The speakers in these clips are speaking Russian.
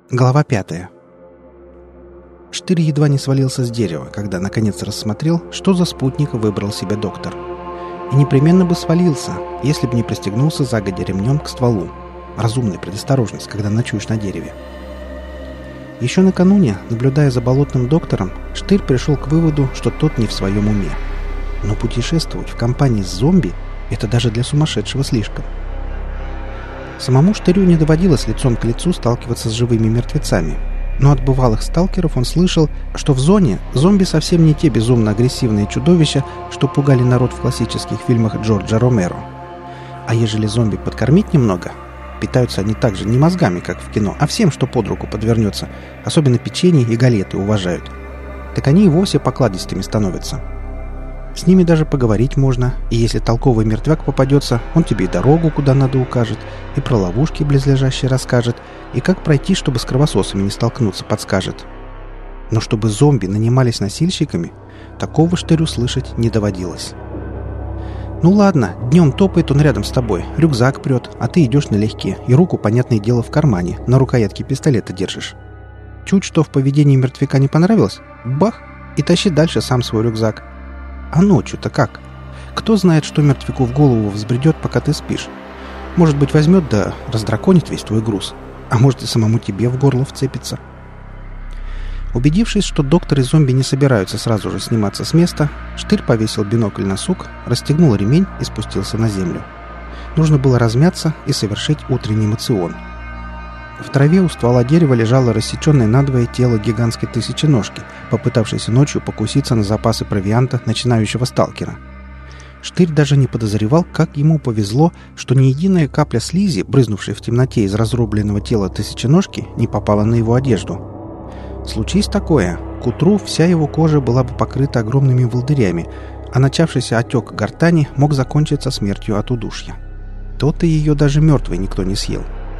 Глава 5. Штырь едва не свалился с дерева, когда наконец рассмотрел, что за спутник выбрал себе доктор. И непременно бы свалился, если бы не пристегнулся загодя ремнем к стволу. Разумная предосторожность, когда ночуешь на дереве. Еще накануне, наблюдая за болотным доктором, Штырь пришел к выводу, что тот не в своем уме. Но путешествовать в компании с зомби – это даже для сумасшедшего слишком. Самому Штырю не доводилось лицом к лицу сталкиваться с живыми мертвецами. Но от бывалых сталкеров он слышал, что в зоне зомби совсем не те безумно агрессивные чудовища, что пугали народ в классических фильмах Джорджа Ромеро. А ежели зомби подкормить немного, питаются они также не мозгами, как в кино, а всем, что под руку подвернется, особенно печенье и галеты уважают, так они и вовсе покладистыми становятся. С ними даже поговорить можно, и если толковый мертвяк попадется, он тебе и дорогу куда надо укажет, и про ловушки близлежащие расскажет, и как пройти, чтобы с кровососами не столкнуться, подскажет. Но чтобы зомби нанимались носильщиками, такого Штырю слышать не доводилось. Ну ладно, днем топает он рядом с тобой, рюкзак прет, а ты идешь налегке, и руку, понятное дело, в кармане, на рукоятке пистолета держишь. Чуть что в поведении мертвяка не понравилось, бах, и тащи дальше сам свой рюкзак. А ночью-то как? Кто знает, что мертвяку в голову взбредет, пока ты спишь? Может быть, возьмет да раздраконит весь твой груз. А может, и самому тебе в горло вцепится. Убедившись, что доктор и зомби не собираются сразу же сниматься с места, Штырь повесил бинокль на сук, расстегнул ремень и спустился на землю. Нужно было размяться и совершить утренний моцион. В траве у ствола дерева лежало рассеченное надвое тело гигантской тысяченожки, попытавшейся ночью покуситься на запасы провианта начинающего сталкера. Штырь даже не подозревал, как ему повезло, что ни единая капля слизи, брызнувшей в темноте из разрубленного тела тысяченожки, не попала на его одежду. Случись такое, к утру вся его кожа была бы покрыта огромными волдырями, а начавшийся отек гортани мог закончиться смертью от удушья. То-то ее даже мертвый никто не съел.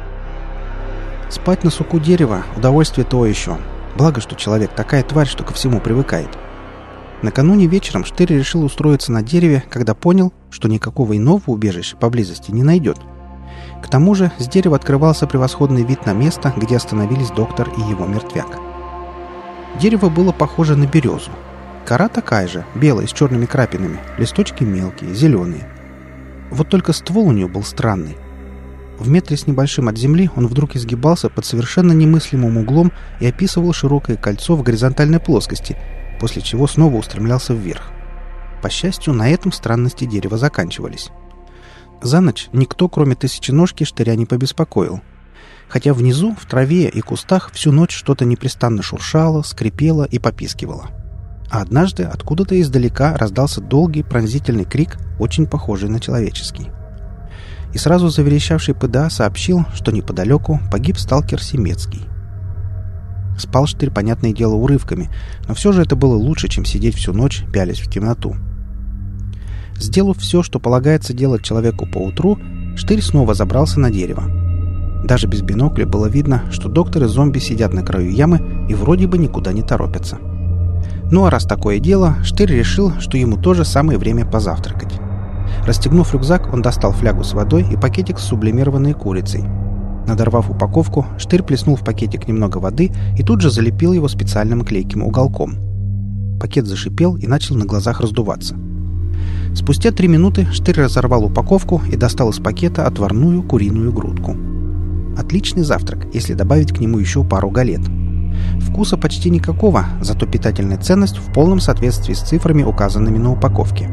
Спать на суку дерева – удовольствие то еще. Благо, что человек такая тварь, что ко всему привыкает. Накануне вечером Штырь решил устроиться на дереве, когда понял, что никакого иного убежища поблизости не найдет. К тому же с дерева открывался превосходный вид на место, где остановились доктор и его мертвяк. Дерево было похоже на березу. Кора такая же, белая, с черными крапинами, листочки мелкие, зеленые. Вот только ствол у нее был странный. В метре с небольшим от земли он вдруг изгибался под совершенно немыслимым углом и описывал широкое кольцо в горизонтальной плоскости, после чего снова устремлялся вверх. По счастью, на этом странности дерева заканчивались. За ночь никто, кроме тысяченожки, Штыря не побеспокоил. Хотя внизу, в траве и кустах, всю ночь что-то непрестанно шуршало, скрипело и попискивало. А однажды откуда-то издалека раздался долгий пронзительный крик, очень похожий на человеческий. И сразу заверещавший ПДА сообщил, что неподалеку погиб сталкер Семецкий. Спал Штырь, понятное дело, урывками, но все же это было лучше, чем сидеть всю ночь, пялясь в темноту. Сделав все, что полагается делать человеку поутру, Штырь снова забрался на дерево. Даже без бинокля было видно, что доктор и зомби сидят на краю ямы и вроде бы никуда не торопятся. Ну а раз такое дело, Штырь решил, что ему тоже самое время позавтракать. Расстегнув рюкзак, он достал флягу с водой и пакетик с сублимированной курицей. Надорвав упаковку, Штырь плеснул в пакетик немного воды и тут же залепил его специальным клейким уголком. Пакет зашипел и начал на глазах раздуваться. Спустя 3 минуты Штырь разорвал упаковку и достал из пакета отварную куриную грудку. Отличный завтрак, если добавить к нему еще пару галет. Вкуса почти никакого, зато питательная ценность в полном соответствии с цифрами, указанными на упаковке.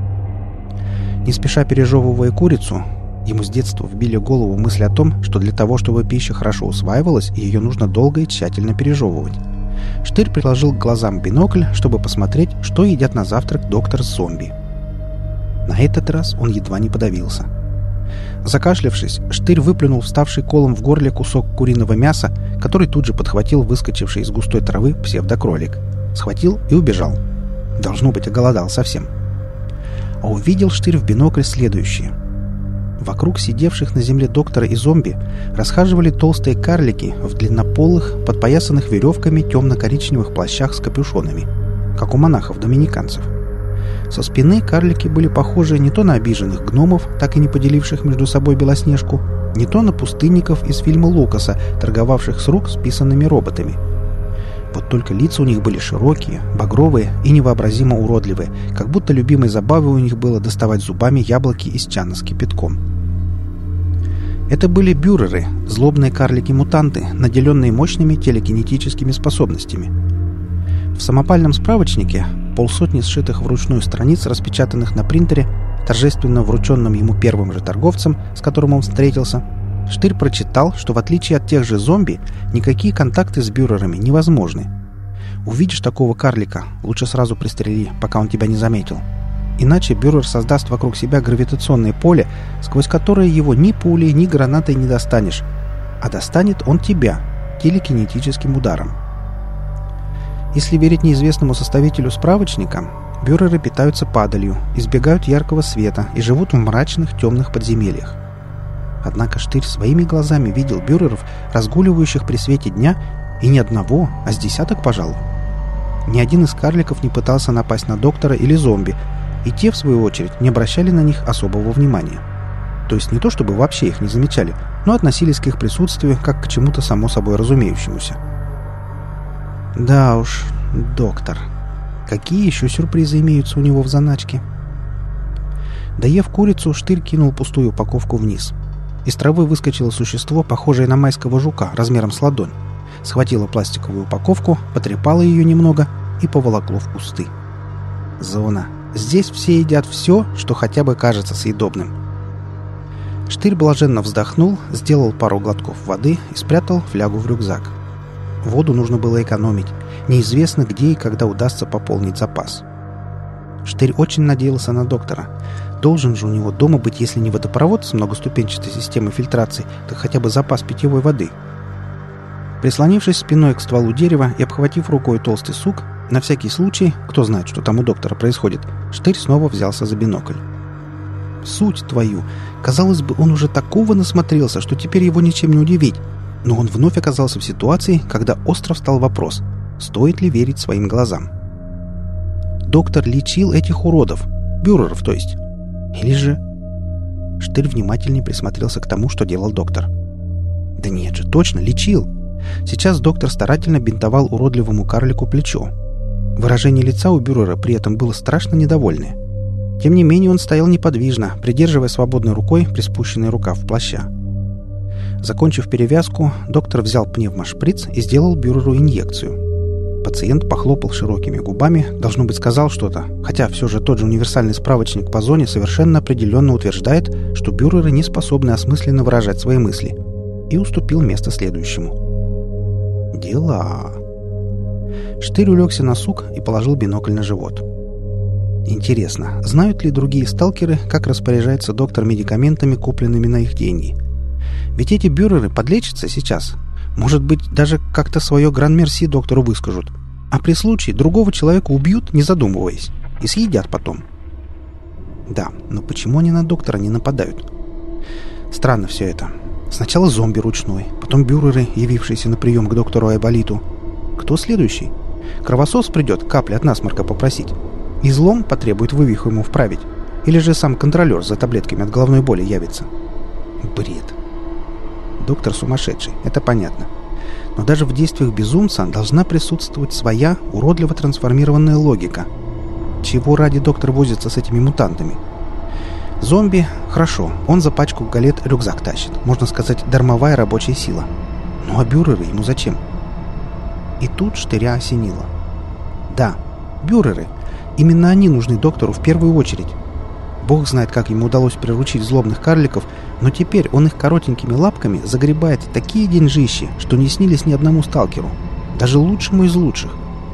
Не спеша пережевывая курицу, ему с детства вбили в голову мысль о том, что для того, чтобы пища хорошо усваивалась, ее нужно долго и тщательно пережевывать. Штырь приложил к глазам бинокль, чтобы посмотреть, что едят на завтрак доктор с зомби. На этот раз он едва не подавился. Закашлявшись, Штырь выплюнул вставший колом в горле кусок куриного мяса, который тут же подхватил выскочивший из густой травы псевдокролик. Схватил и убежал. Должно быть, оголодал совсем. А увидел Штырь в бинокль следующее. Вокруг сидевших на земле доктора и зомби расхаживали толстые карлики в длиннополых, подпоясанных веревками темно-коричневых плащах с капюшонами, как у монахов-доминиканцев. Со спины карлики были похожи не то на обиженных гномов, так и не поделивших между собой Белоснежку, Не то на пустынников из фильма Лукаса, торговавших с рук списанными роботами. Вот только лица у них были широкие, багровые и невообразимо уродливые, как будто любимой забавой у них было доставать зубами яблоки из чана с кипятком. Это были бюреры, злобные карлики-мутанты, наделенные мощными телекинетическими способностями. В самопальном справочнике, полсотни сшитых вручную страниц, распечатанных на принтере, торжественно врученным ему первым же торговцем, с которым он встретился, Штырь прочитал, что в отличие от тех же зомби, никакие контакты с бюрерами невозможны. Увидишь такого карлика, лучше сразу пристрели, пока он тебя не заметил. Иначе бюрер создаст вокруг себя гравитационное поле, сквозь которое его ни пулей, ни гранатой не достанешь. А достанет он тебя телекинетическим ударом. Если верить неизвестному составителю справочника, бюреры питаются падалью, избегают яркого света и живут в мрачных темных подземельях. Однако Штырь своими глазами видел бюреров, разгуливающих при свете дня, и не одного, а с десяток, пожалуй. Ни один из карликов не пытался напасть на доктора или зомби, и те, в свою очередь, не обращали на них особого внимания. То есть не то, чтобы вообще их не замечали, но относились к их присутствию как к чему-то само собой разумеющемуся. Да уж, доктор. Какие еще сюрпризы имеются у него в заначке? Доев курицу, Штырь кинул пустую упаковку вниз. Из травы выскочило существо, похожее на майского жука, размером с ладонь. Схватило пластиковую упаковку, потрепало ее немного и поволокло в кусты. Зона. Здесь все едят все, что хотя бы кажется съедобным. Штырь блаженно вздохнул, сделал пару глотков воды и спрятал флягу в рюкзак. Воду нужно было экономить. Неизвестно, где и когда удастся пополнить запас. Штырь очень надеялся на доктора. Должен же у него дома быть, если не водопровод с многоступенчатой системой фильтрации, то хотя бы запас питьевой воды. Прислонившись спиной к стволу дерева и обхватив рукой толстый сук, на всякий случай, кто знает, что там у доктора происходит, Штырь снова взялся за бинокль. Суть твою! Казалось бы, он уже такого насмотрелся, что теперь его ничем не удивить. Но он вновь оказался в ситуации, когда остро встал вопрос, стоит ли верить своим глазам. Доктор лечил этих уродов, бюреров, то есть. Или же... Штырь внимательнее присмотрелся к тому, что делал доктор. Да нет же, точно, лечил. Сейчас доктор старательно бинтовал уродливому карлику плечо. Выражение лица у бюрера при этом было страшно недовольное. Тем не менее он стоял неподвижно, придерживая свободной рукой приспущенный рукав плаща. Закончив перевязку, доктор взял пневмошприц и сделал бюреру инъекцию. Пациент похлопал широкими губами, должно быть, сказал что-то, хотя все же тот же универсальный справочник по зоне совершенно определенно утверждает, что бюреры не способны осмысленно выражать свои мысли, и уступил место следующему. Дела. Штырь улегся на сук и положил бинокль на живот. Интересно, знают ли другие сталкеры, как распоряжается доктор медикаментами, купленными на их деньги? Ведь эти бюреры подлечатся сейчас. Может быть, даже как-то свое гран-мерси доктору выскажут. А при случае другого человека убьют, не задумываясь. И съедят потом. Да, но почему они на доктора не нападают? Странно все это. Сначала зомби ручной, потом бюреры, явившиеся на прием к доктору Айболиту. Кто следующий? Кровосос придет капли от насморка попросить. Излом потребует вывиху ему вправить. Или же сам контролер за таблетками от головной боли явится. Бред. Доктор сумасшедший, это понятно. Но даже в действиях безумца должна присутствовать своя, уродливо трансформированная логика. Чего ради доктор возится с этими мутантами? Зомби, хорошо, он за пачку галет рюкзак тащит. Можно сказать, дармовая рабочая сила. Ну а бюреры ему зачем? И тут Штыря осенило. Да, бюреры. Именно они нужны доктору в первую очередь. Бог знает, как ему удалось приручить злобных карликов, но теперь он их коротенькими лапками загребает такие деньжищи, что не снились ни одному сталкеру, даже лучшему из лучших.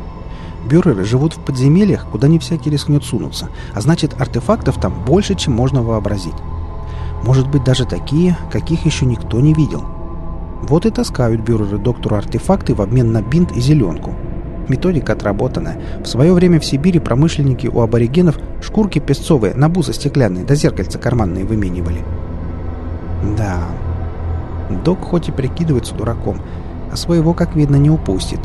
Бюреры живут в подземельях, куда не всякий рискнет сунуться, а значит, артефактов там больше, чем можно вообразить. Может быть, даже такие, каких еще никто не видел. Вот и таскают бюреры доктору артефакты в обмен на бинт и зеленку. Методика отработанная. В свое время в Сибири промышленники у аборигенов шкурки песцовые на бузы стеклянные да зеркальца карманные выменивали. Да, док хоть и прикидывается дураком, а своего, как видно, не упустит.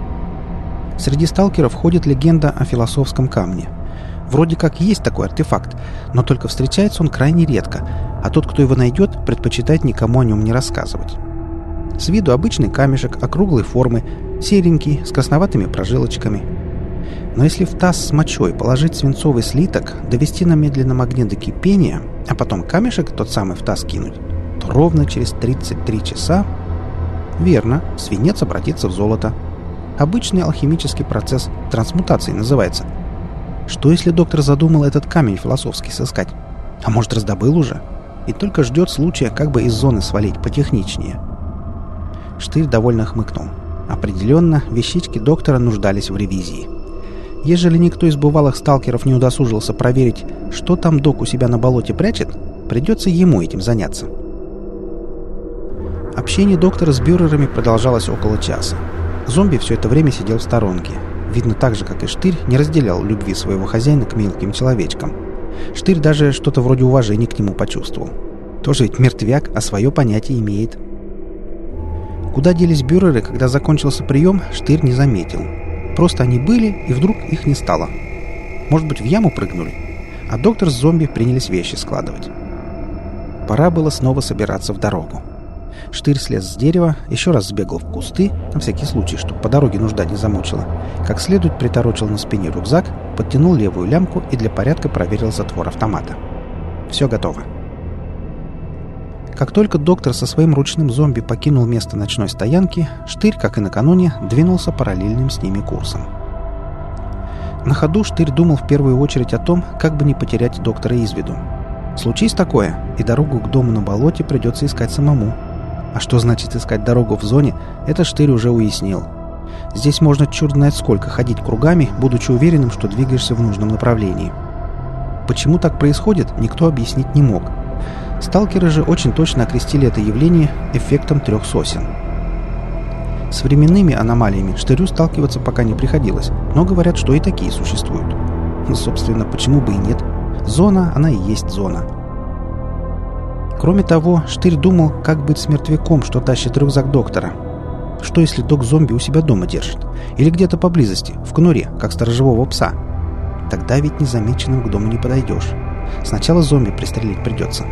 Среди сталкеров ходит легенда о философском камне. Вроде как есть такой артефакт, но только встречается он крайне редко. а тот, кто его найдет, предпочитает никому о нем не рассказывать. С виду обычный камешек округлой формы, серенький, с красноватыми прожилочками. Но если в таз с мочой положить свинцовый слиток, довести на медленном огне до кипения, а потом камешек тот самый в таз кинуть, то ровно через 33 часа... Верно, свинец обратится в золото. Обычный алхимический процесс трансмутации называется. Что если доктор задумал этот камень философски сыскать? А может, раздобыл уже? И только ждет случая, как бы из зоны свалить потехничнее. Штырь довольно хмыкнул. Определенно, вещички доктора нуждались в ревизии. Ежели никто из бывалых сталкеров не удосужился проверить, что там док у себя на болоте прячет, придется ему этим заняться. Общение доктора с бюрерами продолжалось около часа. Зомби все это время сидел в сторонке. Видно, так же, как и Штырь, не разделял любви своего хозяина к мелким человечкам. Штырь даже что-то вроде уважения к нему почувствовал. Тоже ведь мертвяк, а свое понятие имеет. Куда делись бюреры, когда закончился прием, Штырь не заметил. Просто они были, и вдруг их не стало. Может быть, в яму прыгнули? А доктор с зомби принялись вещи складывать. Пора было снова собираться в дорогу. Штырь слез с дерева, еще раз сбегал в кусты, на всякий случай, чтобы по дороге нужда не замучила, как следует приторочил на спине рюкзак, подтянул левую лямку и для порядка проверил затвор автомата. Все готово. Как только доктор со своим ручным зомби покинул место ночной стоянки, Штырь, как и накануне, двинулся параллельным с ними курсом. На ходу Штырь думал в первую очередь о том, как бы не потерять доктора из виду. Случись такое, и дорогу к дому на болоте придется искать самому. А что значит искать дорогу в зоне, это Штырь уже уяснил. Здесь можно черт знает сколько ходить кругами, будучи уверенным, что двигаешься в нужном направлении. Почему так происходит, никто объяснить не мог. Сталкеры же очень точно окрестили это явление эффектом 3 сосен. С временными аномалиями Штырю сталкиваться пока не приходилось, но говорят, что и такие существуют. Ну, собственно, почему бы и нет? Зона, она и есть зона. Кроме того, Штырь думал, как быть с мертвяком, что тащит рюкзак доктора. Что если док-зомби у себя дома держит? Или где-то поблизости, в конуре, как сторожевого пса? Тогда ведь незамеченным к дому не подойдешь. Сначала зомби пристрелить придется.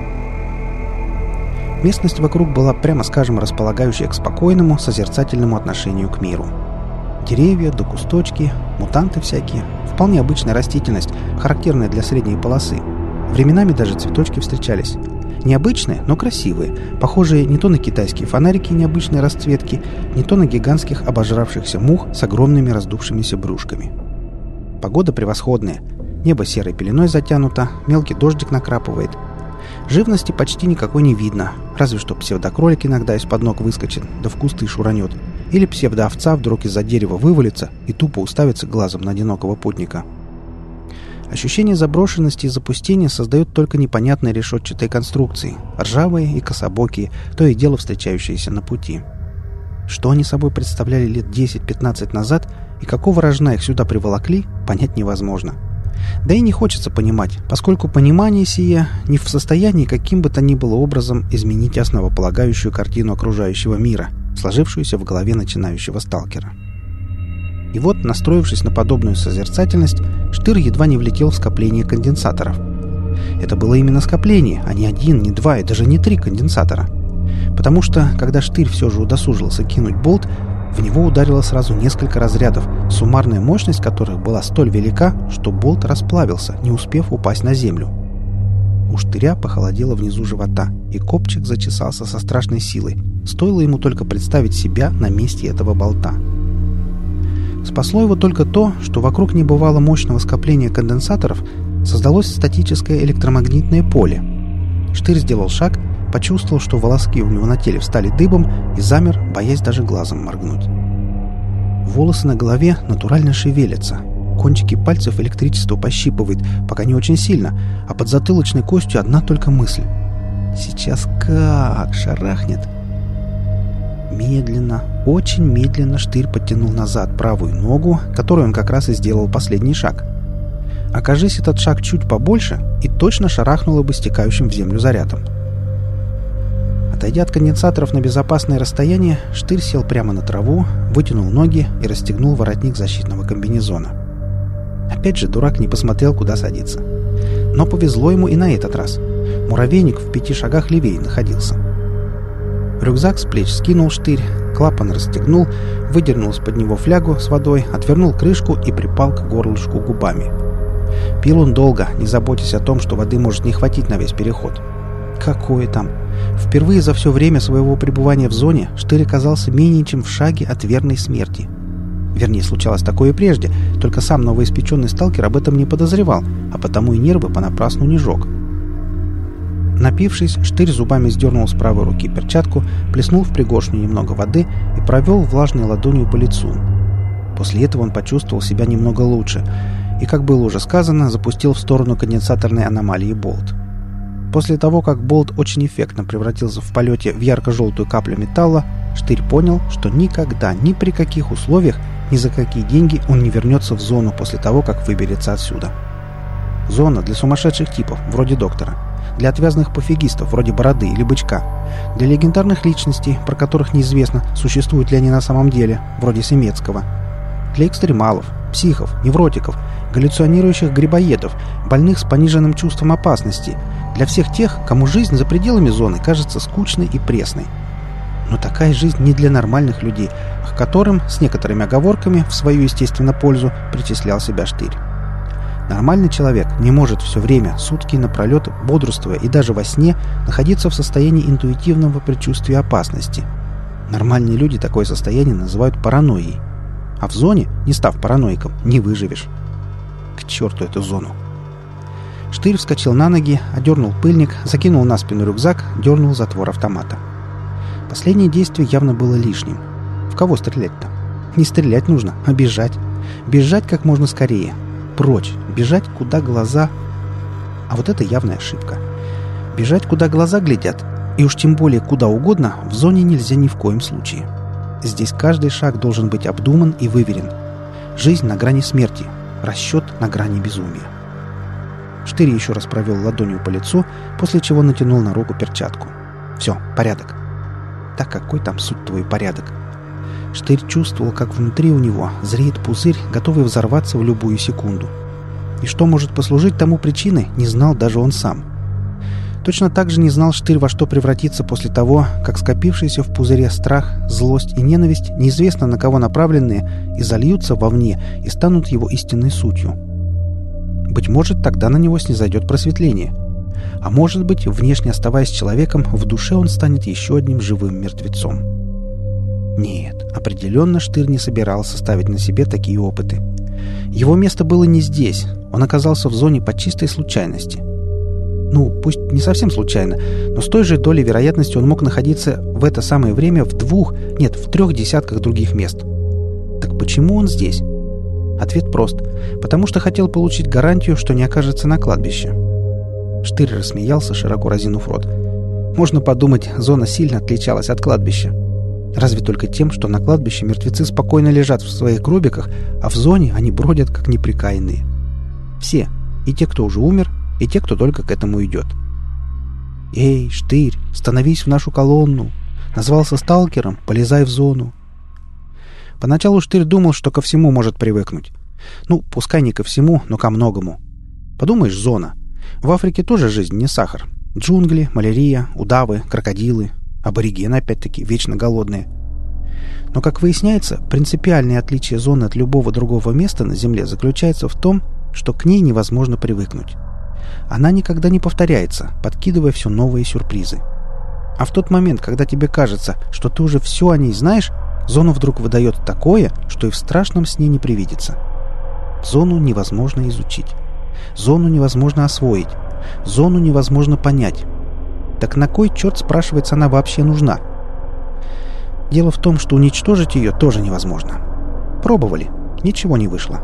Местность вокруг была, прямо скажем, располагающая к спокойному, созерцательному отношению к миру. Деревья да кусточки, мутанты всякие. Вполне обычная растительность, характерная для средней полосы. Временами даже цветочки встречались. Необычные, но красивые, похожие не то на китайские фонарики необычной расцветки, не то на гигантских обожравшихся мух с огромными раздувшимися брюшками. Погода превосходная. Небо серой пеленой затянуто, мелкий дождик накрапывает. Живности почти никакой не видно, разве что псевдокролик иногда из-под ног выскочит, да в кусты шуранет. Или псевдоовца вдруг из-за дерева вывалится и тупо уставится глазом на одинокого путника. Ощущение заброшенности и запустения создают только непонятные решетчатые конструкции, ржавые и кособокие, то и дело встречающиеся на пути. Что они собой представляли лет 10-15 назад и какого рожна их сюда приволокли, понять невозможно. Да и не хочется понимать, поскольку понимание сие не в состоянии каким бы то ни было образом изменить основополагающую картину окружающего мира, сложившуюся в голове начинающего сталкера. И вот, настроившись на подобную созерцательность, Штырь едва не влетел в скопление конденсаторов. Это было именно скопление, а не 1, не 2 и даже не 3 конденсатора. Потому что, когда Штырь все же удосужился кинуть болт, в него ударило сразу несколько разрядов, суммарная мощность которых была столь велика, что болт расплавился, не успев упасть на землю. У Штыря похолодело внизу живота, и копчик зачесался со страшной силой. Стоило ему только представить себя на месте этого болта. Спасло его только то, что вокруг небывало мощного скопления конденсаторов создалось статическое электромагнитное поле. Штырь сделал шаг, почувствовал, что волоски у него на теле встали дыбом и замер, боясь даже глазом моргнуть. Волосы на голове натурально шевелятся. Кончики пальцев электричество пощипывает, пока не очень сильно, а под затылочной костью одна только мысль. Сейчас как шарахнет. Медленно, очень медленно Штырь подтянул назад правую ногу, которую он как раз и сделал последний шаг. Окажись этот шаг чуть побольше, и точно шарахнуло бы стекающим в землю зарядом. Отойдя от конденсаторов на безопасное расстояние, Штырь сел прямо на траву, вытянул ноги и расстегнул воротник защитного комбинезона. Опять же, дурак не посмотрел, куда садиться. Но повезло ему и на этот раз. Муравейник в 5 шагах левее находился. Рюкзак с плеч скинул Штырь, клапан расстегнул, выдернул из-под него флягу с водой, отвернул крышку и припал к горлышку губами. Пил он долго, не заботясь о том, что воды может не хватить на весь переход. Какое там! Впервые за все время своего пребывания в зоне Штырь оказался менее чем в шаге от верной смерти. Вернее, случалось такое и прежде, только сам новоиспеченный сталкер об этом не подозревал, а потому и нервы понапрасну не жег. Напившись, Штырь зубами сдернул с правой руки перчатку, плеснул в пригоршню немного воды и провел влажной ладонью по лицу. После этого он почувствовал себя немного лучше и, как было уже сказано, запустил в сторону конденсаторной аномалии болт. После того, как болт очень эффектно превратился в полете в ярко-желтую каплю металла, Штырь понял, что никогда, ни при каких условиях, ни за какие деньги он не вернется в зону после того, как выберется отсюда. Зона для сумасшедших типов, вроде доктора, для отвязных пофигистов, вроде Бороды или Бычка, для легендарных личностей, про которых неизвестно, существуют ли они на самом деле, вроде Семецкого, для экстремалов, психов, невротиков, галлюционирующих грибоедов, больных с пониженным чувством опасности, для всех тех, кому жизнь за пределами зоны кажется скучной и пресной. Но такая жизнь не для нормальных людей, к которым, с некоторыми оговорками, в свою естественно пользу, причислял себя Штырь. Нормальный человек не может все время, сутки напролет, бодрствуя и даже во сне, находиться в состоянии интуитивного предчувствия опасности. Нормальные люди такое состояние называют паранойей. А в зоне, не став параноиком, не выживешь. К черту эту зону! Штырь вскочил на ноги, одернул пыльник, закинул на спину рюкзак, дернул затвор автомата. Последнее действие явно было лишним. В кого стрелять-то? Не стрелять нужно, а бежать. Бежать как можно скорее. Прочь. Бежать, куда глаза... А вот это явная ошибка. Бежать, куда глаза глядят, и уж тем более куда угодно, в зоне нельзя ни в коем случае. Здесь каждый шаг должен быть обдуман и выверен. Жизнь на грани смерти. Расчет на грани безумия. Штырь еще раз провел ладонью по лицу, после чего натянул на руку перчатку. Все, порядок. Так какой там, суть твой, порядок? Штырь чувствовал, как внутри у него зреет пузырь, готовый взорваться в любую секунду. И что может послужить тому причиной, не знал даже он сам. Точно так же не знал Штырь, во что превратится после того, как скопившиеся в пузыре страх, злость и ненависть, неизвестно на кого направленные, и зальются вовне и станут его истинной сутью. Быть может, тогда на него снизойдет просветление. А может быть, внешне оставаясь человеком, в душе он станет еще одним живым мертвецом. Нет, определенно Штырь не собирался ставить на себе такие опыты. Его место было не здесь, он оказался в зоне по чистой случайности. Ну, пусть не совсем случайно, но с той же долей вероятности он мог находиться в это самое время в 3 десятках других мест. Так почему он здесь? Ответ прост. Потому что хотел получить гарантию, что не окажется на кладбище. Штырь рассмеялся, широко разинув рот. Можно подумать, зона сильно отличалась от кладбища. Разве только тем, что на кладбище мертвецы спокойно лежат в своих гробиках, а в зоне они бродят, как неприкаянные. Все. И те, кто уже умер, и те, кто только к этому идет. «Эй, Штырь, становись в нашу колонну! Назвался сталкером, полезай в зону!» Поначалу Штырь думал, что ко всему может привыкнуть. Ну, пускай не ко всему, но ко многому. Подумаешь, зона. В Африке тоже жизнь не сахар. Джунгли, малярия, удавы, крокодилы. Аборигены, опять-таки, вечно голодные. Но, как выясняется, принципиальное отличие зоны от любого другого места на Земле заключается в том, что к ней невозможно привыкнуть. Она никогда не повторяется, подкидывая все новые сюрпризы. А в тот момент, когда тебе кажется, что ты уже все о ней знаешь, зона вдруг выдает такое, что и в страшном сне не привидится. Зону невозможно изучить. Зону невозможно освоить. Зону невозможно понять. Так на кой черт, спрашивается, она вообще нужна? Дело в том, что уничтожить ее тоже невозможно. Пробовали. Ничего не вышло.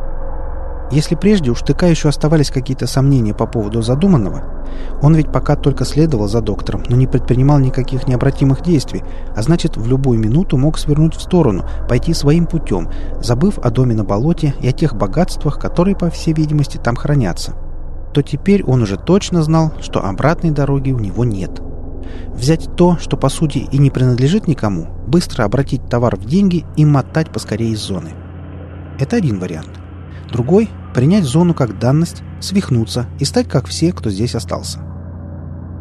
Если прежде у Штыка еще оставались какие-то сомнения по поводу задуманного, он ведь пока только следовал за доктором, но не предпринимал никаких необратимых действий, а значит, в любую минуту мог свернуть в сторону, пойти своим путем, забыв о доме на болоте и о тех богатствах, которые, по всей видимости, там хранятся. То теперь он уже точно знал, что обратной дороги у него нет. Взять то, что по сути и не принадлежит никому, быстро обратить товар в деньги и мотать поскорее из зоны. Это один вариант. Другой — принять зону как данность, свихнуться и стать как все, кто здесь остался.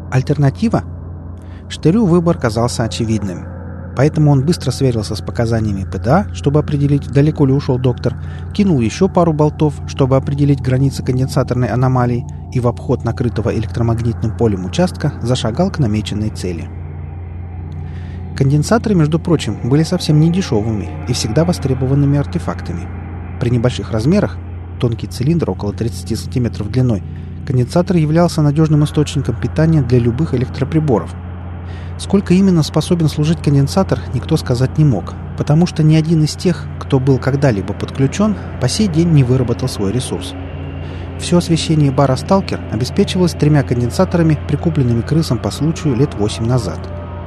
Альтернатива? Штырю выбор казался очевидным. Поэтому он быстро сверился с показаниями ПДА, чтобы определить, далеко ли ушел доктор, кинул еще пару болтов, чтобы определить границы конденсаторной аномалии, и в обход накрытого электромагнитным полем участка зашагал к намеченной цели. Конденсаторы, между прочим, были совсем не дешевыми и всегда востребованными артефактами. При небольших размерах, тонкий цилиндр около 30 см длиной, конденсатор являлся надежным источником питания для любых электроприборов. Сколько именно способен служить конденсатор, никто сказать не мог, потому что ни один из тех, кто был когда-либо подключен, по сей день не выработал свой ресурс. Все освещение бара «Сталкер» обеспечивалось 3 конденсаторами, прикупленными крысам по случаю лет 8 назад.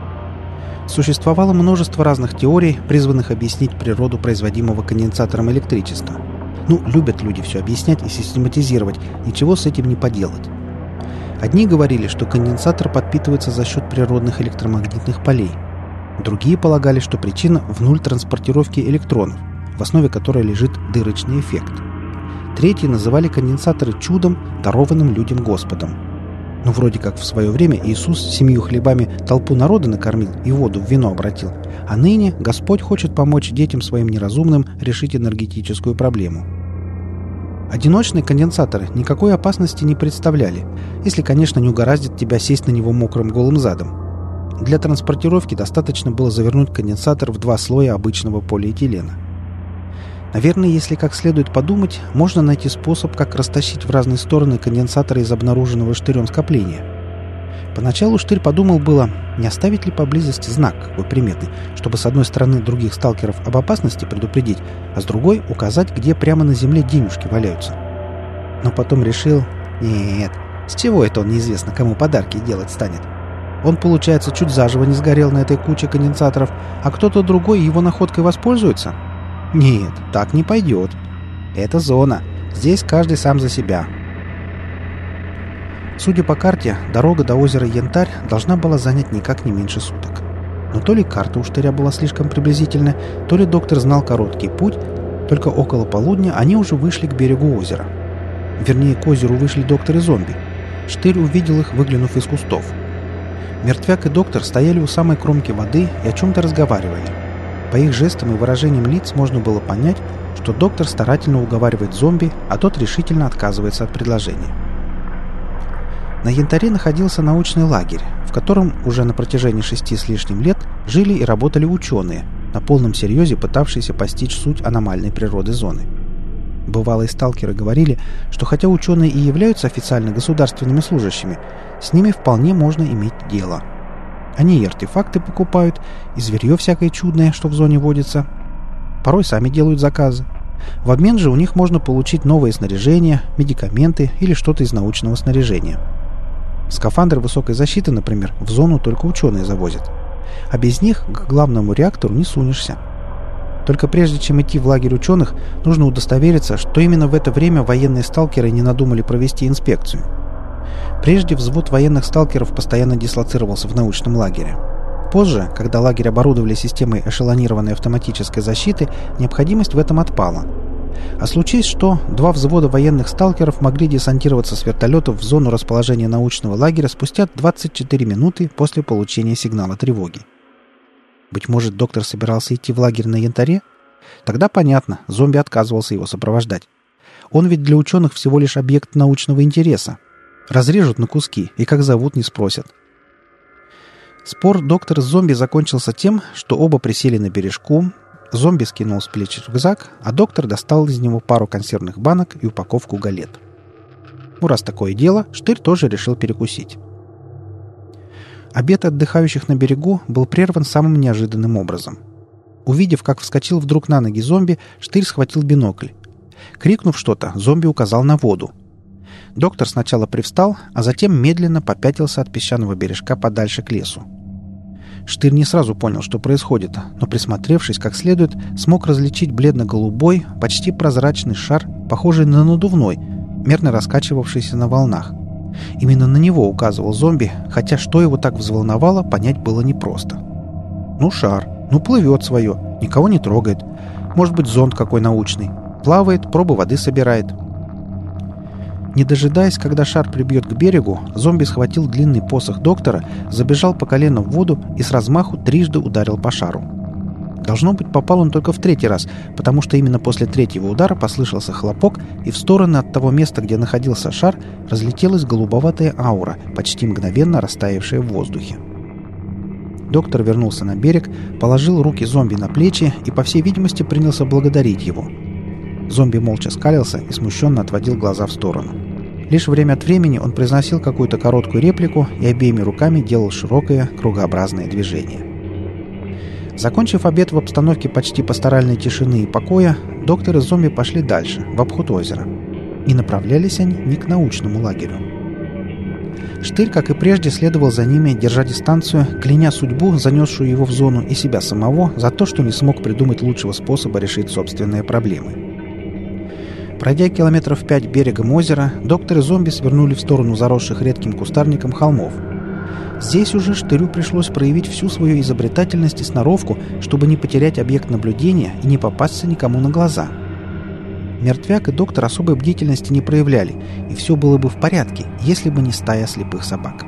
Существовало множество разных теорий, призванных объяснить природу производимого конденсатором электричества. Любят люди все объяснять и систематизировать, ничего с этим не поделать. Одни говорили, что конденсатор подпитывается за счет природных электромагнитных полей. Другие полагали, что причина в нуль транспортировки электронов, в основе которой лежит дырочный эффект. Третьи называли конденсаторы чудом, дарованным людям Господом. Вроде как в свое время Иисус 7 хлебами толпу народа накормил и воду в вино обратил, а ныне Господь хочет помочь детям своим неразумным решить энергетическую проблему. Одиночные конденсаторы никакой опасности не представляли, если, конечно, не угораздит тебя сесть на него мокрым голым задом. Для транспортировки достаточно было завернуть конденсатор в 2 слоя обычного полиэтилена. Наверное, если как следует подумать, можно найти способ, как растащить в разные стороны конденсаторы из обнаруженного Штырем скопления. Поначалу Штырь подумал было, не оставить ли поблизости знак какой приметный, чтобы с одной стороны других сталкеров об опасности предупредить, а с другой указать, где прямо на земле денежки валяются. Но потом решил, нет, с чего это он неизвестно кому подарки делать станет. Он, получается, чуть заживо не сгорел на этой куче конденсаторов, а кто-то другой его находкой воспользуется? Нет, так не пойдет. Это зона. Здесь каждый сам за себя. Судя по карте, дорога до озера Янтарь должна была занять никак не меньше суток. Но то ли карта у Штыря была слишком приблизительная, то ли доктор знал короткий путь, только около полудня они уже вышли к берегу озера. Вернее, к озеру вышли доктор и зомби. Штырь увидел их, выглянув из кустов. Мертвяк и доктор стояли у самой кромки воды и о чем-то разговаривали. По их жестам и выражениям лиц можно было понять, что доктор старательно уговаривает зомби, а тот решительно отказывается от предложения. На Янтаре находился научный лагерь, в котором уже на протяжении 6 с лишним лет жили и работали ученые, на полном серьезе пытавшиеся постичь суть аномальной природы зоны. Бывалые сталкеры говорили, что хотя ученые и являются официально государственными служащими, с ними вполне можно иметь дело. Они и артефакты покупают, и зверье всякое чудное, что в зоне водится. Порой сами делают заказы. В обмен же у них можно получить новое снаряжение, медикаменты или что-то из научного снаряжения. Скафандры высокой защиты, например, в зону только ученые завозят. А без них к главному реактору не сунешься. Только прежде чем идти в лагерь ученых, нужно удостовериться, что именно в это время военные сталкеры не надумали провести инспекцию. Прежде взвод военных сталкеров постоянно дислоцировался в научном лагере. Позже, когда лагерь оборудовали системой эшелонированной автоматической защиты, необходимость в этом отпала. А случись что, 2 взвода военных сталкеров могли десантироваться с вертолетов в зону расположения научного лагеря спустя 24 минуты после получения сигнала тревоги. Быть может, доктор собирался идти в лагерь на Янтаре? Тогда понятно, зомби отказывался его сопровождать. Он ведь для ученых всего лишь объект научного интереса. Разрежут на куски и как зовут не спросят. Спор доктора с зомби закончился тем, что оба присели на бережку, зомби скинул с плеч рюкзак, а доктор достал из него пару консервных банок и упаковку галет. Раз такое дело, Штырь тоже решил перекусить. Обед отдыхающих на берегу был прерван самым неожиданным образом. Увидев, как вскочил вдруг на ноги зомби, Штырь схватил бинокль. Крикнув что-то, зомби указал на воду. Доктор сначала привстал, а затем медленно попятился от песчаного бережка подальше к лесу. Штырь не сразу понял, что происходит, но, присмотревшись как следует, смог различить бледно-голубой, почти прозрачный шар, похожий на надувной, мерно раскачивавшийся на волнах. Именно на него указывал зомби, хотя что его так взволновало, понять было непросто. Шар, плывет свое, никого не трогает. Может быть, зонд какой научный. Плавает, пробы воды собирает. Не дожидаясь, когда шар прибьет к берегу, зомби схватил длинный посох доктора, забежал по колено в воду и с размаху трижды ударил по шару. Должно быть, попал он только в третий раз, потому что именно после третьего удара послышался хлопок, и в стороны от того места, где находился шар, разлетелась голубоватая аура, почти мгновенно растаявшая в воздухе. Доктор вернулся на берег, положил руки зомби на плечи и, по всей видимости, принялся благодарить его. Зомби молча скалился и смущенно отводил глаза в сторону. Лишь время от времени он произносил какую-то короткую реплику и обеими руками делал широкое, кругообразное движение. Закончив обед в обстановке почти пасторальной тишины и покоя, доктор и зомби пошли дальше, в обход озера. И направлялись они не к научному лагерю. Штырь, как и прежде, следовал за ними, держа дистанцию, кляня судьбу, занесшую его в зону, и себя самого за то, что не смог придумать лучшего способа решить собственные проблемы. Пройдя километров 5 берегом озера, доктор и зомби свернули в сторону заросших редким кустарником холмов. Здесь уже Штырю пришлось проявить всю свою изобретательность и сноровку, чтобы не потерять объект наблюдения и не попасться никому на глаза. Мертвяк и доктор особой бдительности не проявляли, и все было бы в порядке, если бы не стая слепых собак.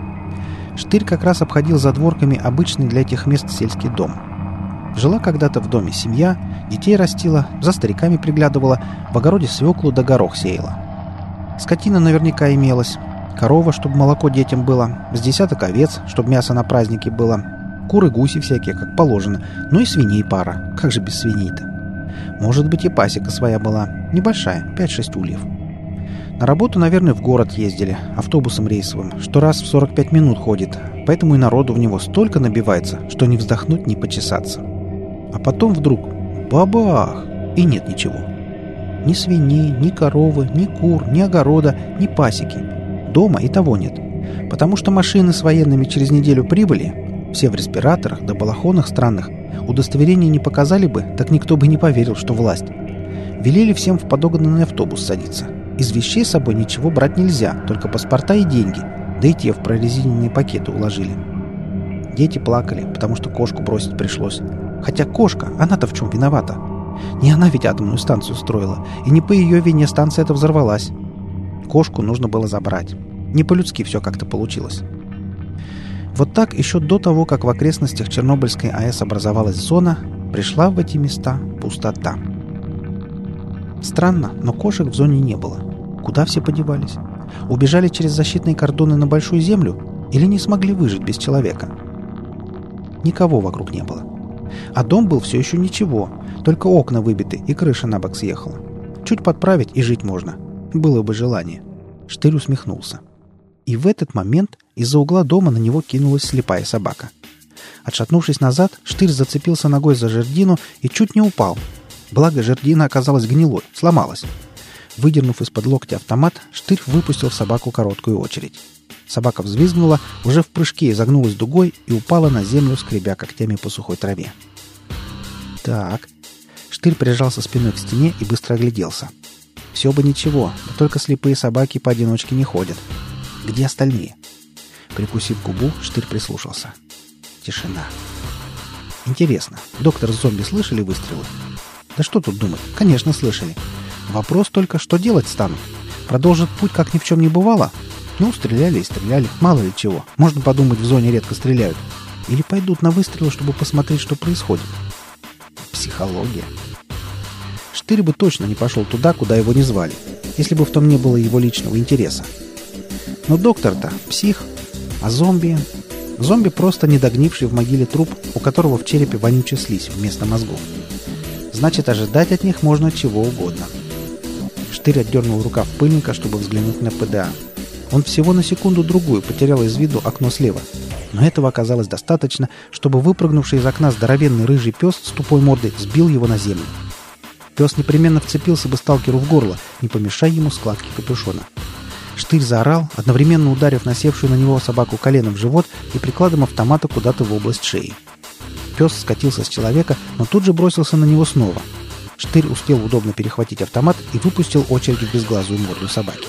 Штырь как раз обходил задворками обычный для этих мест сельский дом. Жила когда-то в доме семья, детей растила, за стариками приглядывала, в огороде свеклу да горох сеяла. Скотина наверняка имелась. Корова, чтобы молоко детям было, с десяток овец, чтобы мясо на празднике было, куры-гуси всякие, как положено, ну и свиней пара, как же без свиней-то. Может быть, и пасека своя была, небольшая, 5-6 ульев. На работу, наверное, в город ездили, автобусом рейсовым, что раз в 45 минут ходит, поэтому и народу в него столько набивается, что не вздохнуть, не почесаться. А потом вдруг бабах, и нет ничего. Ни свиней, ни коровы, ни кур, ни огорода, ни пасеки. Дома и того нет, потому что машины с военными через неделю прибыли, все в респираторах да балахонах странных, удостоверения не показали бы, так никто бы не поверил, что власть. Велели всем в подогнанный автобус садиться. Из вещей с собой ничего брать нельзя, только паспорта и деньги, да и те в прорезиненные пакеты уложили. Дети плакали, потому что кошку бросить пришлось. Хотя кошка, она-то в чем виновата? Не она ведь атомную станцию строила, и не по ее вине станция эта взорвалась. Кошку нужно было забрать. Не по-людски все как-то получилось. Вот так еще до того, как в окрестностях Чернобыльской АЭС образовалась зона, пришла в эти места пустота. Странно, но кошек в зоне не было. Куда все подевались? Убежали через защитные кордоны на Большую Землю? Или не смогли выжить без человека? Никого вокруг не было. А дом был все еще ничего, только окна выбиты и крыша на бок съехала. Чуть подправить и жить можно. Было бы желание. Штырь усмехнулся. И в этот момент из-за угла дома на него кинулась слепая собака. Отшатнувшись назад, Штырь зацепился ногой за жердину и чуть не упал. Благо, жердина оказалась гнилой, сломалась. Выдернув из-под локтя автомат, Штырь выпустил в собаку короткую очередь. Собака взвизгнула, уже в прыжке изогнулась дугой и упала на землю, скребя когтями по сухой траве. Так. Штырь прижался спиной к стене и быстро огляделся. Все бы ничего, да только слепые собаки поодиночке не ходят. Где остальные? Прикусив губу, Штырь прислушался. Тишина. Интересно, доктор с зомби слышали выстрелы? Да что тут думать? Конечно, слышали. Вопрос только, что делать станут? Продолжат путь, как ни в чем не бывало? Ну, стреляли и стреляли, мало ли чего. Можно подумать, в зоне редко стреляют. Или пойдут на выстрелы, чтобы посмотреть, что происходит. Психология. Штырь бы точно не пошел туда, куда его не звали, если бы в том не было его личного интереса. Но доктор-то псих, а зомби... Зомби просто недогнивший в могиле труп, у которого в черепе вонючая слизь вместо мозгов. Значит, ожидать от них можно чего угодно. Штырь отдернул рукав пыльника, чтобы взглянуть на ПДА. Он всего на секунду-другую потерял из виду окно слева. Но этого оказалось достаточно, чтобы выпрыгнувший из окна здоровенный рыжий пес с тупой мордой сбил его на землю. Пес непременно вцепился бы сталкеру в горло, не помешай ему складки капюшона. Штырь заорал, одновременно ударив насевшую на него собаку коленом в живот и прикладом автомата куда-то в область шеи. Пес скатился с человека, но тут же бросился на него снова. Штырь успел удобно перехватить автомат и выпустил очередь в безглазую морду собаки.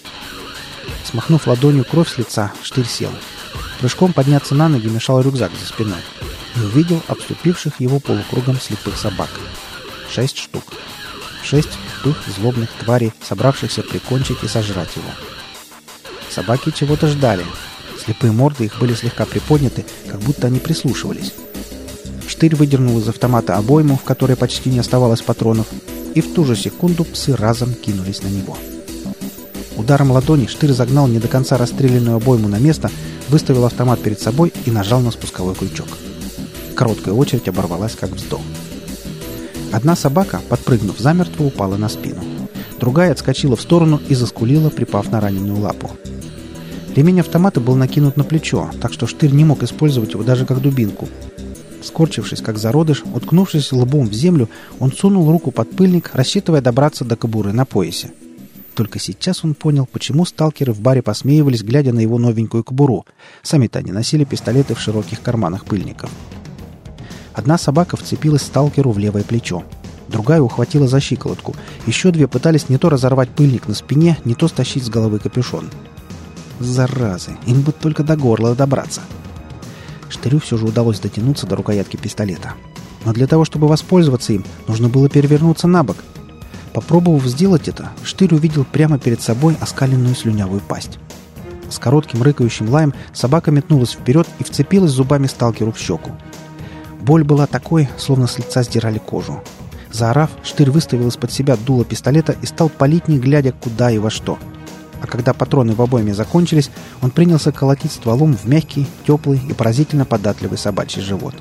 Смахнув ладонью кровь с лица, Штырь сел. Прыжком подняться на ноги мешал рюкзак за спиной. И увидел обступивших его полукругом слепых собак. 6 штук. 6 тупых, злобных тварей, собравшихся прикончить и сожрать его. Собаки чего-то ждали. Слепые морды их были слегка приподняты, как будто они прислушивались. Штырь выдернул из автомата обойму, в которой почти не оставалось патронов, и в ту же секунду псы разом кинулись на него. Ударом ладони Штырь загнал не до конца расстрелянную обойму на место, выставил автомат перед собой и нажал на спусковой крючок. Короткая очередь оборвалась, как вздох. Одна собака, подпрыгнув замертво, упала на спину. Другая отскочила в сторону и заскулила, припав на раненую лапу. Ремень автомата был накинут на плечо, так что Штырь не мог использовать его даже как дубинку. Скорчившись, как зародыш, уткнувшись лбом в землю, он сунул руку под пыльник, рассчитывая добраться до кобуры на поясе. Только сейчас он понял, почему сталкеры в баре посмеивались, глядя на его новенькую кобуру. Сами-то они носили пистолеты в широких карманах пыльников. Одна собака вцепилась сталкеру в левое плечо. Другая ухватила за щиколотку. Еще две пытались не то разорвать пыльник на спине, не то стащить с головы капюшон. Заразы, им бы только до горла добраться. Штырю все же удалось дотянуться до рукоятки пистолета. Но для того, чтобы воспользоваться им, нужно было перевернуться на бок. Попробовав сделать это, Штырь увидел прямо перед собой оскаленную слюнявую пасть. С коротким рыкающим лаем собака метнулась вперед и вцепилась зубами сталкеру в щеку. Боль была такой, словно с лица сдирали кожу. Заорав, Штырь выставил из-под себя дуло пистолета и стал палить, не глядя куда и во что. А когда патроны в обойме закончились, он принялся колотить стволом в мягкий, теплый и поразительно податливый собачий живот.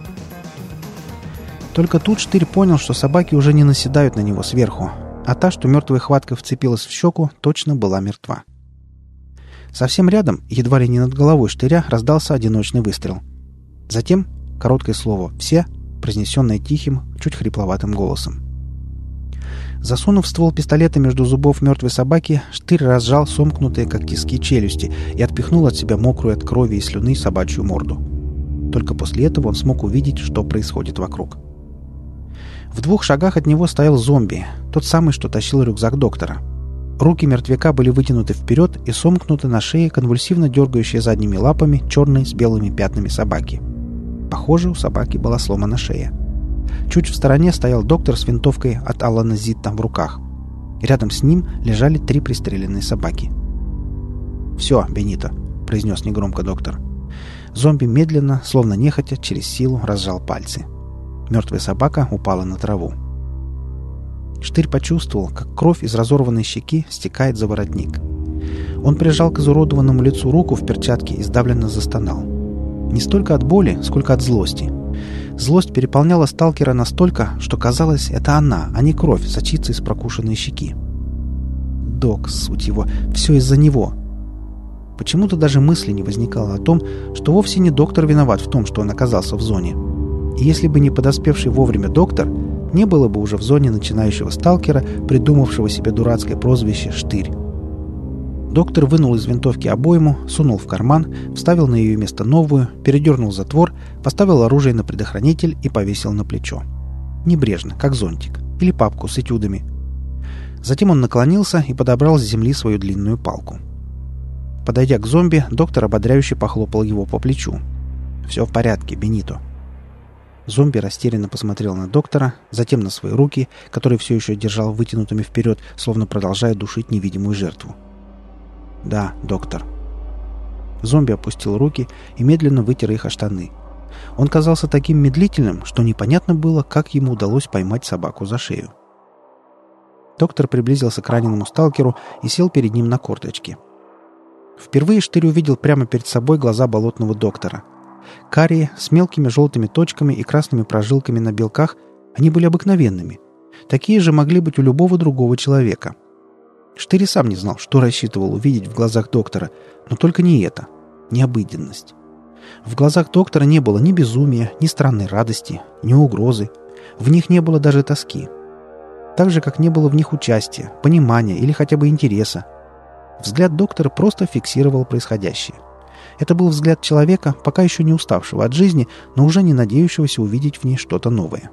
Только тут Штырь понял, что собаки уже не наседают на него сверху, а та, что мертвой хваткой вцепилась в щеку, точно была мертва. Совсем рядом, едва ли не над головой Штыря, раздался одиночный выстрел. Затем короткое слово «все», произнесенное тихим, чуть хрипловатым голосом. Засунув ствол пистолета между зубов мертвой собаки, Штырь разжал сомкнутые, как тиски, челюсти и отпихнул от себя мокрую от крови и слюны собачью морду. Только после этого он смог увидеть, что происходит вокруг. В 2 шагах от него стоял зомби, тот самый, что тащил рюкзак доктора. Руки мертвяка были вытянуты вперед и сомкнуты на шее конвульсивно дергающие задними лапами черной с белыми пятнами собаки. Похоже, у собаки была сломана шея. Чуть в стороне стоял доктор с винтовкой от Алана Зитта в руках. И рядом с ним лежали 3 пристреленные собаки. «Все, Бенито», — произнес негромко доктор. Зомби медленно, словно нехотя, через силу разжал пальцы. Мертвая собака упала на траву. Штырь почувствовал, как кровь из разорванной щеки стекает за воротник. Он прижал к изуродованному лицу руку в перчатке и сдавленно застонал. Не столько от боли, сколько от злости. Злость переполняла сталкера настолько, что казалось, это она, а не кровь, сочится из прокушенной щеки. Док, суть его, все из-за него. Почему-то даже мысли не возникало о том, что вовсе не доктор виноват в том, что он оказался в зоне. И если бы не подоспевший вовремя доктор, не было бы уже в зоне начинающего сталкера, придумавшего себе дурацкое прозвище «Штырь». Доктор вынул из винтовки обойму, сунул в карман, вставил на ее место новую, передернул затвор, поставил оружие на предохранитель и повесил на плечо. Небрежно, как зонтик. Или папку с этюдами. Затем он наклонился и подобрал с земли свою длинную палку. Подойдя к зомби, доктор ободряюще похлопал его по плечу. «Все в порядке, Бенито». Зомби растерянно посмотрел на доктора, затем на свои руки, которые все еще держал вытянутыми вперед, словно продолжая душить невидимую жертву. «Да, доктор». Зомби опустил руки и медленно вытер их о штаны. Он казался таким медлительным, что непонятно было, как ему удалось поймать собаку за шею. Доктор приблизился к раненому сталкеру и сел перед ним на корточки. Впервые Штырь увидел прямо перед собой глаза болотного доктора. Карие, с мелкими желтыми точками и красными прожилками на белках, они были обыкновенными. Такие же могли быть у любого другого человека. Штырь сам не знал, что рассчитывал увидеть в глазах доктора, но только не это, не обыденность. В глазах доктора не было ни безумия, ни странной радости, ни угрозы. В них не было даже тоски. Так же, как не было в них участия, понимания или хотя бы интереса. Взгляд доктора просто фиксировал происходящее. Это был взгляд человека, пока еще не уставшего от жизни, но уже не надеющегося увидеть в ней что-то новое.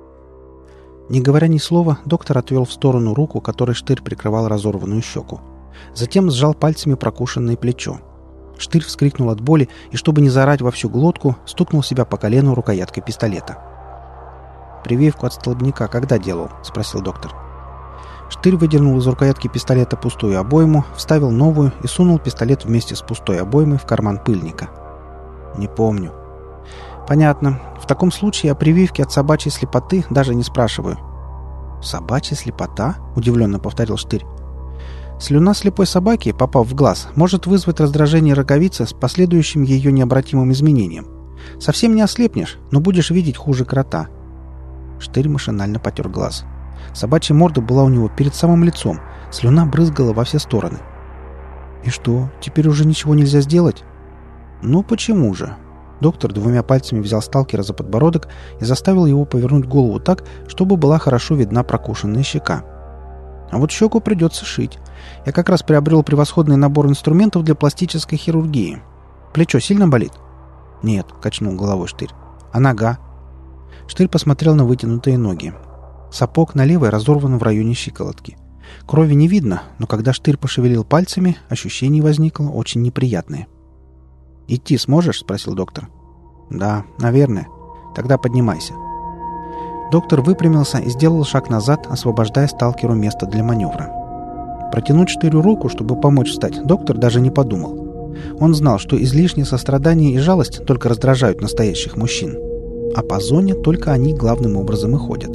Не говоря ни слова, доктор отвел в сторону руку, которой Штырь прикрывал разорванную щеку. Затем сжал пальцами прокушенное плечо. Штырь вскрикнул от боли и, чтобы не заорать во всю глотку, стукнул себя по колену рукояткой пистолета. «Прививку от столбняка когда делал?» — спросил доктор. Штырь выдернул из рукоятки пистолета пустую обойму, вставил новую и сунул пистолет вместе с пустой обоймой в карман пыльника. «Не помню». «Понятно. В таком случае о прививке от собачьей слепоты даже не спрашиваю». «Собачья слепота?» — удивленно повторил Штырь. «Слюна слепой собаки, попав в глаз, может вызвать раздражение роговицы с последующим ее необратимым изменением. Совсем не ослепнешь, но будешь видеть хуже крота». Штырь машинально потер глаз. Собачья морда была у него перед самым лицом, слюна брызгала во все стороны. «И что, теперь уже ничего нельзя сделать?» «Ну почему же?» Доктор двумя пальцами взял сталкера за подбородок и заставил его повернуть голову так, чтобы была хорошо видна прокушенная щека. «А вот щеку придется шить. Я как раз приобрел превосходный набор инструментов для пластической хирургии. Плечо сильно болит?» «Нет», — качнул головой Штырь. «А нога?» Штырь посмотрел на вытянутые ноги. Сапог на левой разорван в районе щиколотки. Крови не видно, но когда Штырь пошевелил пальцами, ощущение возникло очень неприятное. «Идти сможешь?» — спросил доктор. «Да, наверное. Тогда поднимайся». Доктор выпрямился и сделал шаг назад, освобождая сталкеру место для маневра. Протянуть Штырю руку, чтобы помочь встать, доктор даже не подумал. Он знал, что излишнее сострадание и жалость только раздражают настоящих мужчин. А по зоне только они главным образом и ходят.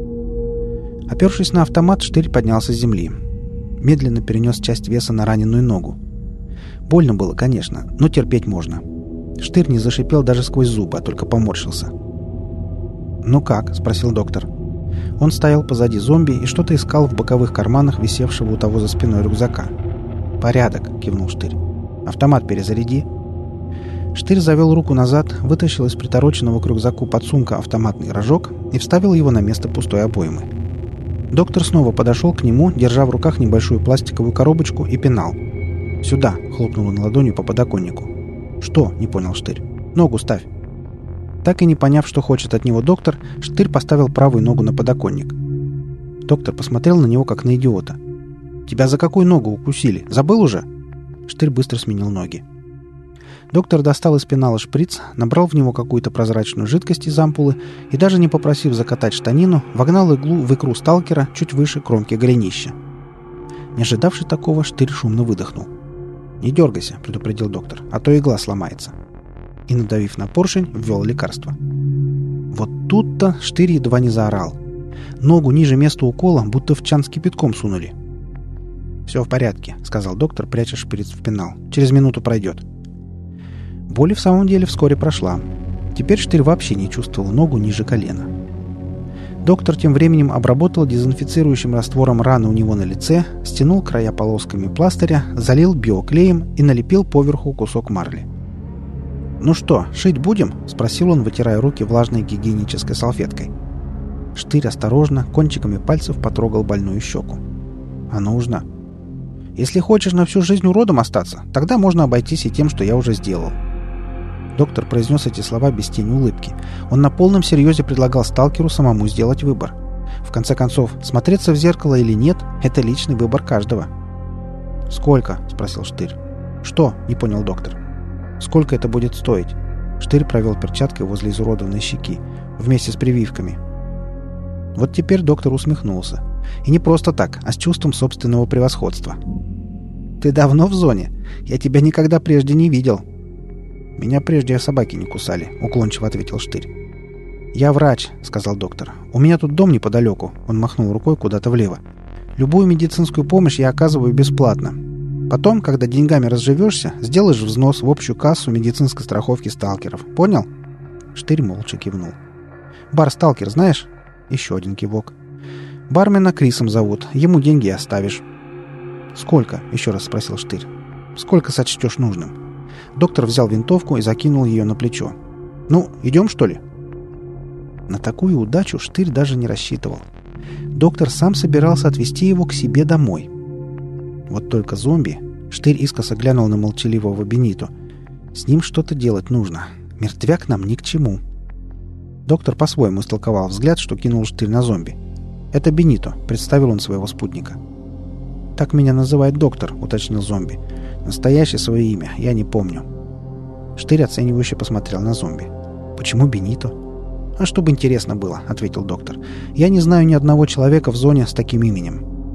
Опершись на автомат, Штырь поднялся с земли. Медленно перенес часть веса на раненую ногу. Больно было, конечно, но терпеть можно. Штырь не зашипел даже сквозь зубы, а только поморщился. «Ну как?» — спросил доктор. Он стоял позади зомби и что-то искал в боковых карманах висевшего у того за спиной рюкзака. «Порядок», — кивнул Штырь. «Автомат перезаряди». Штырь завел руку назад, вытащил из притороченного к рюкзаку подсумка автоматный рожок и вставил его на место пустой обоймы. Доктор снова подошел к нему, держа в руках небольшую пластиковую коробочку и пенал. «Сюда!» — хлопнул он ладонью по подоконнику. «Что?» — не понял Штырь. «Ногу ставь!» Так и не поняв, что хочет от него доктор, Штырь поставил правую ногу на подоконник. Доктор посмотрел на него, как на идиота. «Тебя за какую ногу укусили? Забыл уже?» Штырь быстро сменил ноги. Доктор достал из пенала шприц, набрал в него какую-то прозрачную жидкость из ампулы и, даже не попросив закатать штанину, вогнал иглу в икру сталкера чуть выше кромки голенища. Не ожидавший такого, Штырь шумно выдохнул. «Не дергайся», — предупредил доктор, — «а то игла сломается». И, надавив на поршень, ввел лекарство. Вот тут-то Штырь едва не заорал. Ногу ниже места укола будто в чан с кипятком сунули. «Все в порядке», — сказал доктор, пряча шприц в пенал. «Через минуту пройдет». Боль в самом деле вскоре прошла. Теперь Штырь вообще не чувствовал ногу ниже колена. Доктор тем временем обработал дезинфицирующим раствором раны у него на лице, стянул края полосками пластыря, залил биоклеем и налепил поверху кусок марли. «Ну что, шить будем?» — спросил он, вытирая руки влажной гигиенической салфеткой. Штырь осторожно, кончиками пальцев потрогал больную щеку. «А нужно?» «Если хочешь на всю жизнь уродом остаться, тогда можно обойтись и тем, что я уже сделал». Доктор произнес эти слова без тени улыбки. Он на полном серьезе предлагал сталкеру самому сделать выбор. В конце концов, смотреться в зеркало или нет – это личный выбор каждого. «Сколько?» – спросил Штырь. «Что?» – не понял доктор. «Сколько это будет стоить?» Штырь провел перчаткой возле изуродованной щеки, вместе с прививками. Вот теперь доктор усмехнулся. И не просто так, а с чувством собственного превосходства. «Ты давно в зоне? Я тебя никогда прежде не видел». «Меня прежде собаки не кусали», — уклончиво ответил Штырь. «Я врач», — сказал доктор. «У меня тут дом неподалеку», — он махнул рукой куда-то влево. «Любую медицинскую помощь я оказываю бесплатно. Потом, когда деньгами разживешься, сделаешь взнос в общую кассу медицинской страховки сталкеров. Понял?» Штырь молча кивнул. «Бар «Сталкер» знаешь?» Еще один кивок. «Бармена Крисом зовут. Ему деньги оставишь». «Сколько?» — еще раз спросил Штырь. «Сколько сочтешь нужным?» Доктор взял винтовку и закинул ее на плечо. «Ну, идем, что ли?» На такую удачу Штырь даже не рассчитывал. Доктор сам собирался отвезти его к себе домой. Вот только зомби... Штырь искоса глянул на молчаливого Бенито. С ним что-то делать нужно. Мертвяк нам ни к чему. Доктор по-своему истолковал взгляд, что кинул Штырь на зомби. «Это Бенито», — представил он своего спутника. «Так меня называет доктор», — уточнил зомби. «Настоящее свое имя я не помню». Штырь оценивающе посмотрел на зомби. «Почему Бенито?» «А чтобы интересно было», — ответил доктор. «Я не знаю ни одного человека в зоне с таким именем».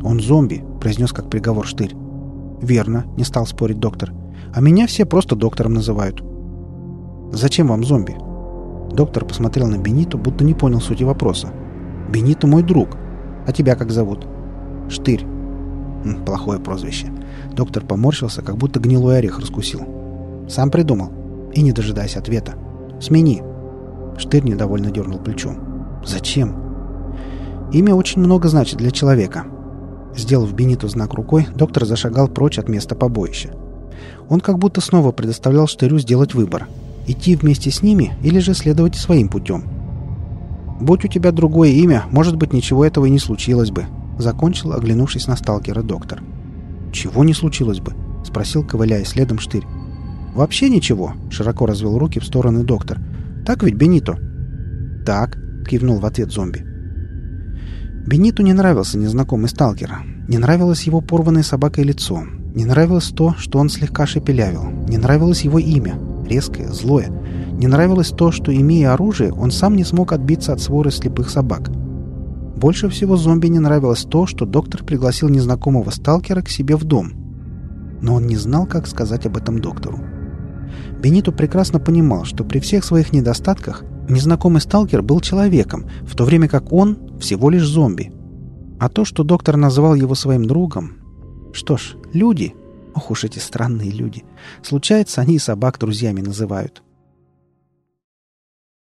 «Он зомби», — произнес как приговор Штырь. «Верно», — не стал спорить доктор. «А меня все просто доктором называют». «Зачем вам зомби?» Доктор посмотрел на Бенито, будто не понял сути вопроса. «Бенито мой друг. А тебя как зовут?» «Штырь». Плохое прозвище. Доктор поморщился, как будто гнилой орех раскусил. «Сам придумал?» И не дожидаясь ответа. «Смени». Штырь недовольно дернул плечом. «Зачем?» «Имя очень много значит для человека». Сделав Бениту знак рукой, доктор зашагал прочь от места побоища. Он как будто снова предоставлял Штырю сделать выбор. Идти вместе с ними или же следовать своим путем. «Будь у тебя другое имя, может быть, ничего этого и не случилось бы», закончил, оглянувшись на сталкера, доктор. «Чего не случилось бы?» — спросил, ковыляя следом Штырь. «Вообще ничего», — широко развел руки в стороны доктор. «Так ведь, Бенито?» «Так», — кивнул в ответ зомби. Бениту не нравился незнакомый сталкер. Не нравилось его порванное собакой лицо. Не нравилось то, что он слегка шепелявил. Не нравилось его имя, резкое, злое. Не нравилось то, что, имея оружие, он сам не смог отбиться от своры слепых собак. Больше всего зомби не нравилось то, что доктор пригласил незнакомого сталкера к себе в дом. Но он не знал, как сказать об этом доктору. Бенито прекрасно понимал, что при всех своих недостатках незнакомый сталкер был человеком, в то время как он всего лишь зомби. А то, что доктор называл его своим другом... Что ж, люди... Ох уж эти странные люди. Случается, они и собак друзьями называют.